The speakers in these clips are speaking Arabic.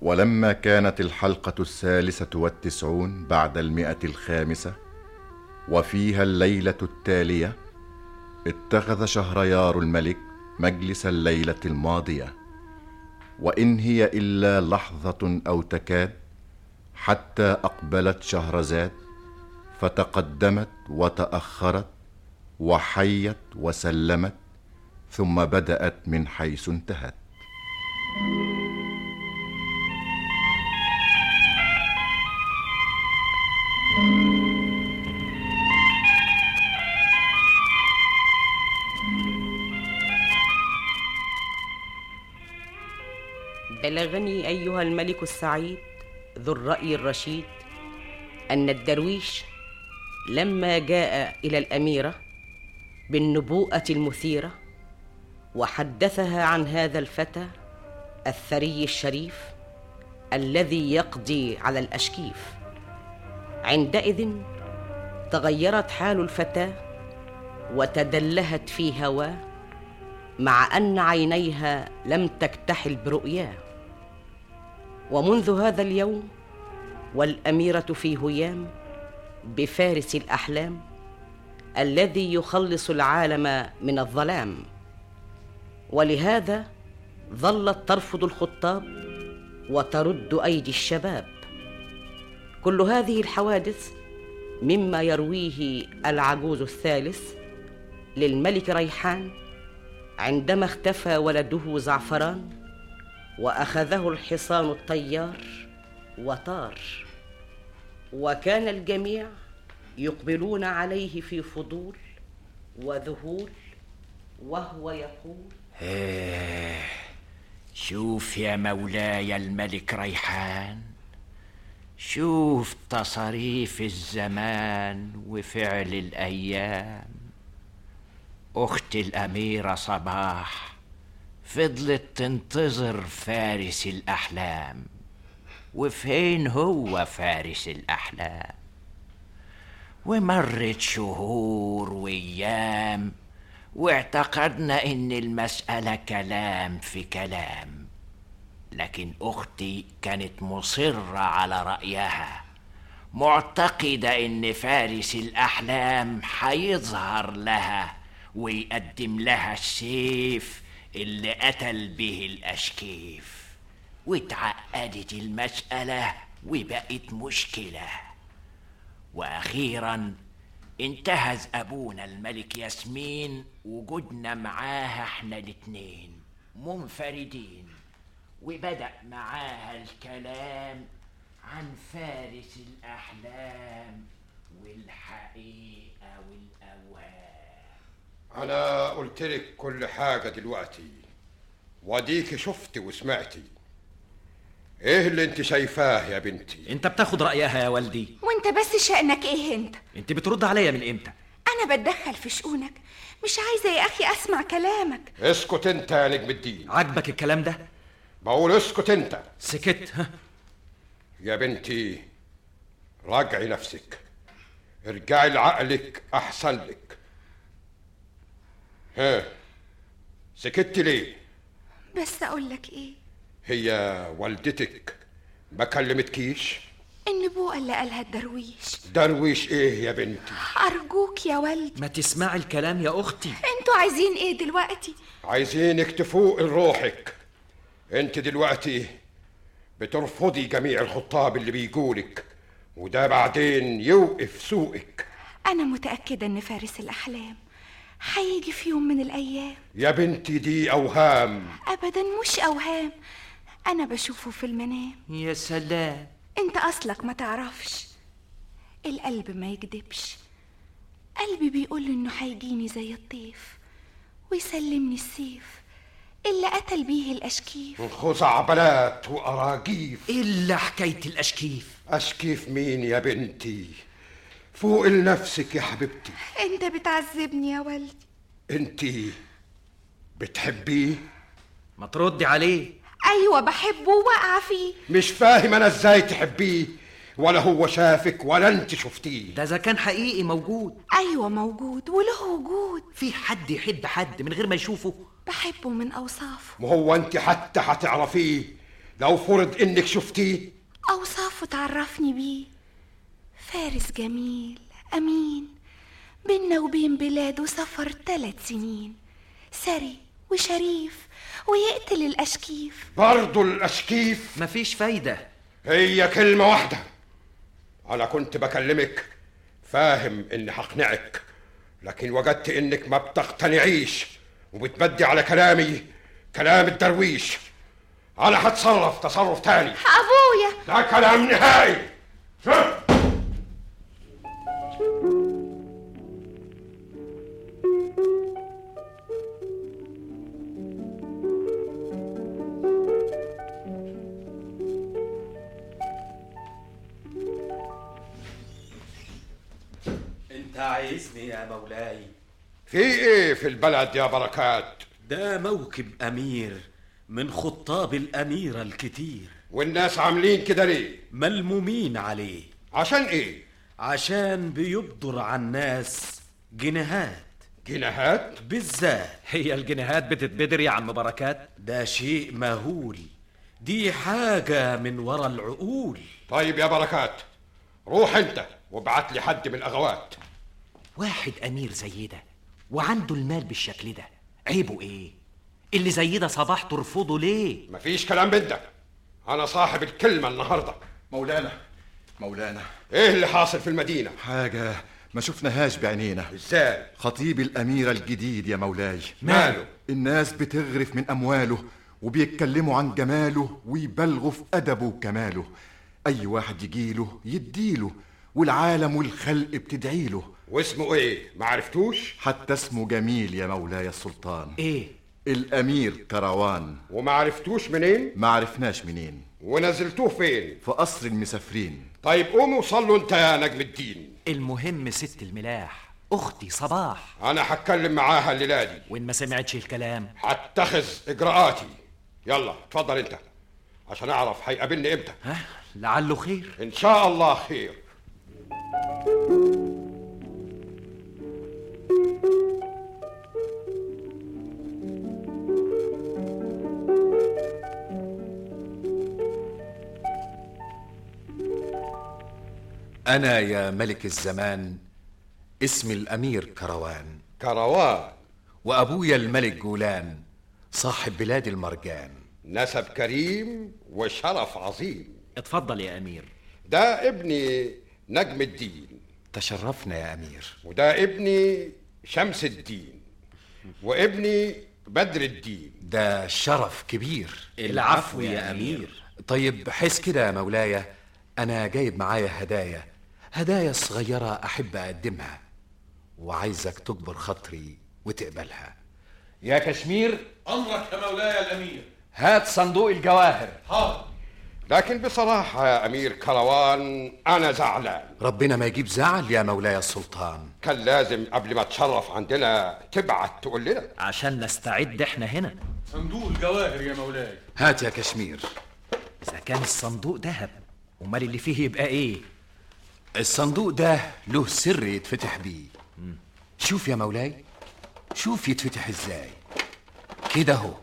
ولما كانت الحلقة 93 بعد 105 وفيها الليلة التالية، اتخذ شهريار الملك مجلس الليلة الماضية، وإن هي إلا لحظة أو تكاد حتى أقبلت شهرزاد، فتقدمت وتأخرت وحيت وسلمت، ثم بدأت من حيث انتهت. بلغني أيها الملك السعيد ذو الرأي الرشيد أن الدرويش لما جاء إلى الأميرة بالنبوءة المثيرة وحدثها عن هذا الفتى الثري الشريف الذي يقضي على الأشكيف، عندئذ تغيرت حال الفتاة وتدلهت في هواه، مع أن عينيها لم تكتحل برؤياه. ومنذ هذا اليوم والأميرة في هيام بفارس الأحلام الذي يخلص العالم من الظلام، ولهذا ظلت ترفض الخطاب وترد أيدي الشباب. كل هذه الحوادث مما يرويه العجوز الثالث للملك ريحان عندما اختفى ولده زعفران وأخذه الحصان الطيار وطار، وكان الجميع يقبلون عليه في فضول وذهول وهو يقول: شوف يا مولاي الملك ريحان، شوف تصاريف الزمان وفعل الأيام. أختي الأميرة صباح فضلت تنتظر فارس الأحلام، وفين هو فارس الأحلام؟ ومرت شهور وأيام واعتقدنا إن المسألة كلام في كلام، لكن أختي كانت مصرة على رأيها، معتقدة إن فارس الأحلام حيظهر لها ويقدم لها السيف اللي قتل به الأشكيف. واتعقدت المسألة وبقت مشكلة، وأخيراً انتهز أبونا الملك ياسمين وجودنا معاها احنا الاتنين منفردين، وبدأ معاها الكلام عن فارس الأحلام والحقيقة والأوهام. أنا قلتلك كل حاجة دلوقتي، وديك شفتي وسمعتي. ايه اللي انت شايفاه يا بنتي؟ انت بتاخد رأيها يا والدي. وانت بس شأنك ايه انت بترد عليا من امتى؟ انا بتدخل في شؤونك، مش عايزة يا اخي اسمع كلامك. اسكت انت يا نجم الدين. عجبك الكلام ده؟ بقول اسكت انت. سكت. يا بنتي راجعي نفسك، ارجعي لعقلك احسن لك. سكتي ليه؟ بس اقول لك ايه، هي والدتك ما كلمتكيش؟ النبوءة اللي قالها الدرويش. درويش ايه يا بنتي؟ ارجوك يا ولدي ما تسمعي الكلام يا اختي. انتوا عايزين ايه دلوقتي؟ عايزينك تفوق لروحك. انت دلوقتي بترفضي جميع الخطاب اللي بيقولك، وده بعدين يوقف سوقك. انا متأكدة ان فارس الاحلام هيجي في يوم من الايام. يا بنتي دي اوهام. ابدا مش اوهام، انا بشوفه في المنام. يا سلام، انت اصلك ما تعرفش، القلب ما يكدبش. قلبي بيقول انه هيجيني زي الطيف ويسلمني السيف اللي قتل بيه الاشكيف. خزعبلات واراجيف. الا حكاية الاشكيف. اشكيف مين يا بنتي؟ فوق لنفسك يا حبيبتي. انت بتعذبني يا ولدي. انت بتحبيه؟ ما تردي عليه. ايوه بحبه وواقعه فيه. مش فاهم انا ازاي تحبيه ولا هو شافك ولا انت شفتيه. ده اذا كان حقيقي موجود. ايوه موجود وله وجود. في حد يحب حد من غير ما يشوفه؟ بحبه من اوصافه. ما هو انت حتى هتعرفيه لو فرض انك شفتيه؟ أوصافه تعرفني بيه. فارس جميل أمين، بينا وبين بلاده سفر 3 سنين، ثري وشريف ويقتل الأشكيف. برضو الأشكيف؟ مفيش فايدة. هي كلمة واحدة. أنا كنت بكلمك فاهم إني هقنعك، لكن وجدت إنك ما بتقتنعيش وبتمدي على كلامي كلام الدرويش. أنا هتصرف تصرف تاني. أبويا ده كلام نهائي. انت عايزني يا مولاي؟ في ايه في البلد يا بركات؟ ده موكب امير من خطاب الاميرة الكتير، والناس عاملين كده ليه؟ ملمومين عليه. عشان ايه؟ عشان بيبدر على الناس جنيهات. جنيهات؟ بالذات. هي الجنيهات بتتبدر يا عم بركات؟ ده شيء مهول، دي حاجة من ورا العقول. طيب يا بركات، روح انت وابعت لي حد من الاغوات. واحد امير زي ده وعنده المال بالشكل ده، عيبه ايه؟ اللي زي ده صباح ترفضه ليه؟ مفيش كلام من ده، انا صاحب الكلمة النهاردة. مولانا ايه اللي حاصل في المدينة؟ حاجة ما شفناهاش بعينينا. ازاي؟ خطيب الأميرة الجديد يا مولاي. ماله؟ الناس بتغرف من أمواله وبيتكلموا عن جماله ويبالغوا في أدبه وكماله. أي واحد يجيله يديله، والعالم والخلق بتدعيله. واسمه ايه؟ ما عرفتوش؟ حتى اسمه جميل يا مولاي السلطان. ايه؟ الأمير كروان. وما عرفتوش منين؟ ما عرفناش منين. ونزلتوه فين؟ في قصر المسافرين. طيب قوم وصلوا انت يا نجم الدين. المهم ست الملاح اختي صباح، انا هتكلم معاها الليله دي، وان ما سمعتش الكلام هتخذ اجراءاتي. يلا اتفضل انت عشان اعرف هيقابلني امتى. ها لعله خير. ان شاء الله خير. أنا يا ملك الزمان اسمي الأمير كروان. كروان؟ وأبويا الملك جولان صاحب بلاد المرجان. نسب كريم وشرف عظيم. اتفضل يا امير. ده ابني نجم الدين. تشرفنا يا أمير. وده ابني شمس الدين، وابني بدر الدين. ده شرف كبير. العفو يا امير. طيب حس كده يا مولاي، أنا جايب معايا هدايا صغيرة أحب أقدمها، وعايزك تكبر خاطري وتقبلها. يا كشمير، أمرك يا مولاي الأمير. هات صندوق الجواهر. حاضر. لكن بصراحة يا أمير كروان أنا زعلان. ربنا ما يجيب زعل يا مولاي السلطان. كان لازم قبل ما تشرف عندنا تبعت تقول لنا عشان نستعد احنا هنا. صندوق الجواهر يا مولاي. هات يا كشمير. اذا كان الصندوق ذهب امال اللي فيه يبقى ايه؟ الصندوق ده له سر يتفتح بيه. شوف يا مولاي، شوف يتفتح ازاي كده اهو.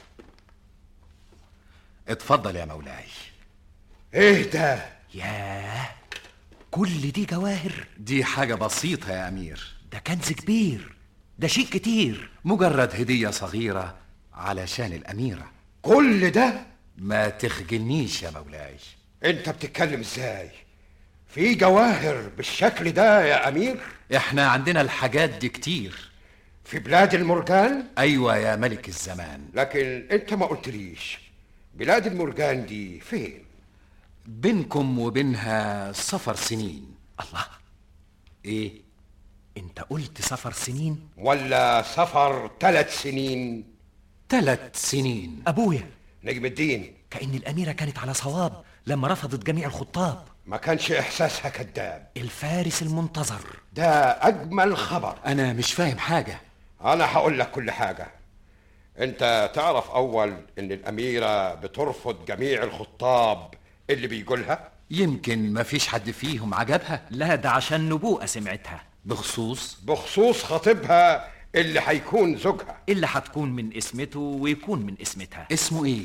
اتفضل يا مولاي. ايه ده؟ ياه، كل دي جواهر؟ دي حاجة بسيطة يا أمير. ده كنز كبير، ده شيء كتير. مجرد هدية صغيرة علشان الأميرة. كل ده؟ ما تخجلنيش يا مولاي. انت بتتكلم ازاي؟ في جواهر بالشكل ده يا أمير؟ احنا عندنا الحاجات دي كتير في بلاد المرجان؟ أيوة يا ملك الزمان. لكن انت ما قلتليش بلاد المرجان دي فين؟ بينكم وبينها سفر سنين. الله، ايه؟ انت قلت سفر سنين ولا سفر 3 سنين؟ 3 سنين. ابويا نجم الدين، كأن الأميرة كانت على صواب لما رفضت جميع الخطاب. ما كانش إحساسها كذاب. الفارس المنتظر. ده أجمل خبر. أنا مش فاهم حاجة. أنا هقول لك كل حاجة. أنت تعرف أول إن الأميرة بترفض جميع الخطاب اللي بيقولها؟ يمكن ما فيش حد فيهم عجبها. لا، ده عشان نبوءة سمعتها. بخصوص خطيبها اللي هيكون زوجها، اللي هتكون من اسمته ويكون من اسمتها. اسمه ايه؟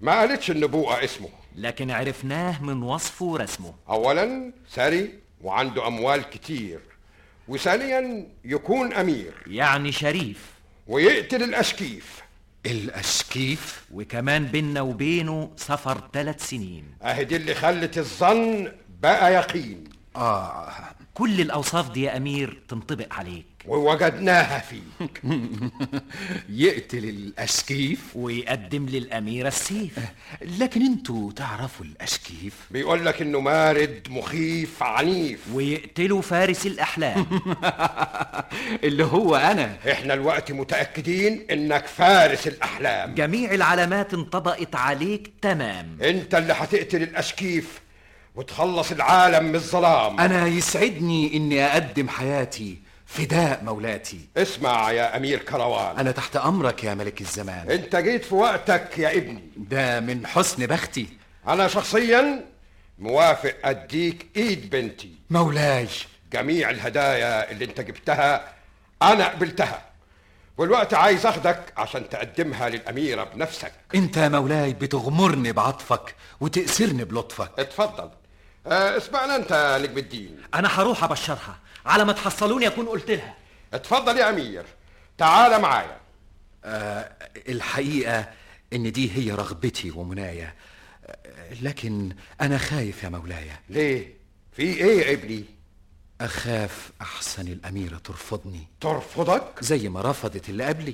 ما قالتش النبوءة اسمه، لكن عرفناه من وصفه ورسمه. أولا ثري وعنده أموال كتير، وثانيا يكون أمير يعني شريف، ويقتل الأشكيف. الأشكيف؟ وكمان بينا وبينه سفر 3 سنين. أهي دي اللي خلت الظن بقى يقين. كل الأوصاف دي يا أمير تنطبق عليك، ووجدناها فيك. يقتل الأشكيف ويقدم للأميرة السيف. لكن انتوا تعرفوا الأشكيف؟ بيقول لك إنه مارد مخيف عنيف، ويقتلوا فارس الأحلام. اللي هو أنا. إحنا الوقت متأكدين إنك فارس الأحلام. جميع العلامات انطبقت عليك تمام. أنت اللي هتقتل الأشكيف وتخلص العالم من الظلام. أنا يسعدني إني أقدم حياتي فداء مولاتي. اسمع يا أمير كروان، أنا تحت أمرك يا ملك الزمان. أنت جيت في وقتك يا ابني، ده من حسن بختي. أنا شخصيا موافق أديك إيد بنتي. مولاي، جميع الهدايا اللي أنت جبتها أنا قبلتها، والوقت عايز أخدك عشان تقدمها للأميرة بنفسك. أنت يا مولاي بتغمرني بعطفك وتأسرني بلطفك. اتفضل. اسمعنا أنت نجم الدين. أنا هروح أبشرها، على ما تحصلوني أكون قلت لها. اتفضل يا أمير، تعال معايا. الحقيقة إن دي هي رغبتي ومنايا، لكن أنا خايف يا مولاي. ليه؟ في إيه يا ابني؟ أخاف أحسن الأميرة ترفضني. ترفضك؟ زي ما رفضت اللي قبلي.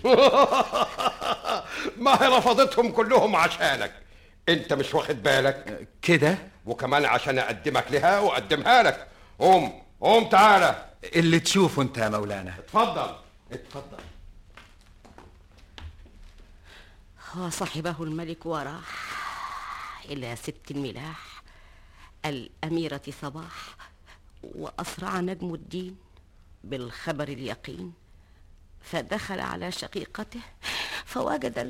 ما هي رفضتهم كلهم عشانك، انت مش واخد بالك كده؟ وكمان عشان اقدمك لها واقدمها لك. قوم تعالى. اللي تشوفه انت يا مولانا. اتفضل. وصحبه الملك وراح إلى ست الملاح الأميرة صباح، وأسرع نجم الدين بالخبر اليقين، فدخل على شقيقته فوجد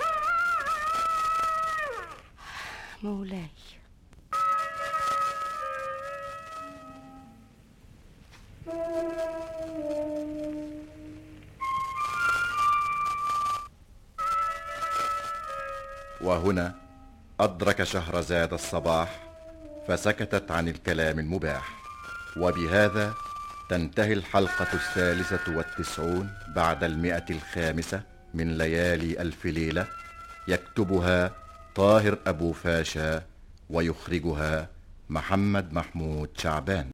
مولاي. وهنا أدرك شهرزاد الصباح فسكتت عن الكلام المباح. وبهذا تنتهي الحلقة 93 بعد 105 من ليالي ألف ليلة. يكتبها طاهر أبو فاشا ويخرجها محمد محمود شعبان.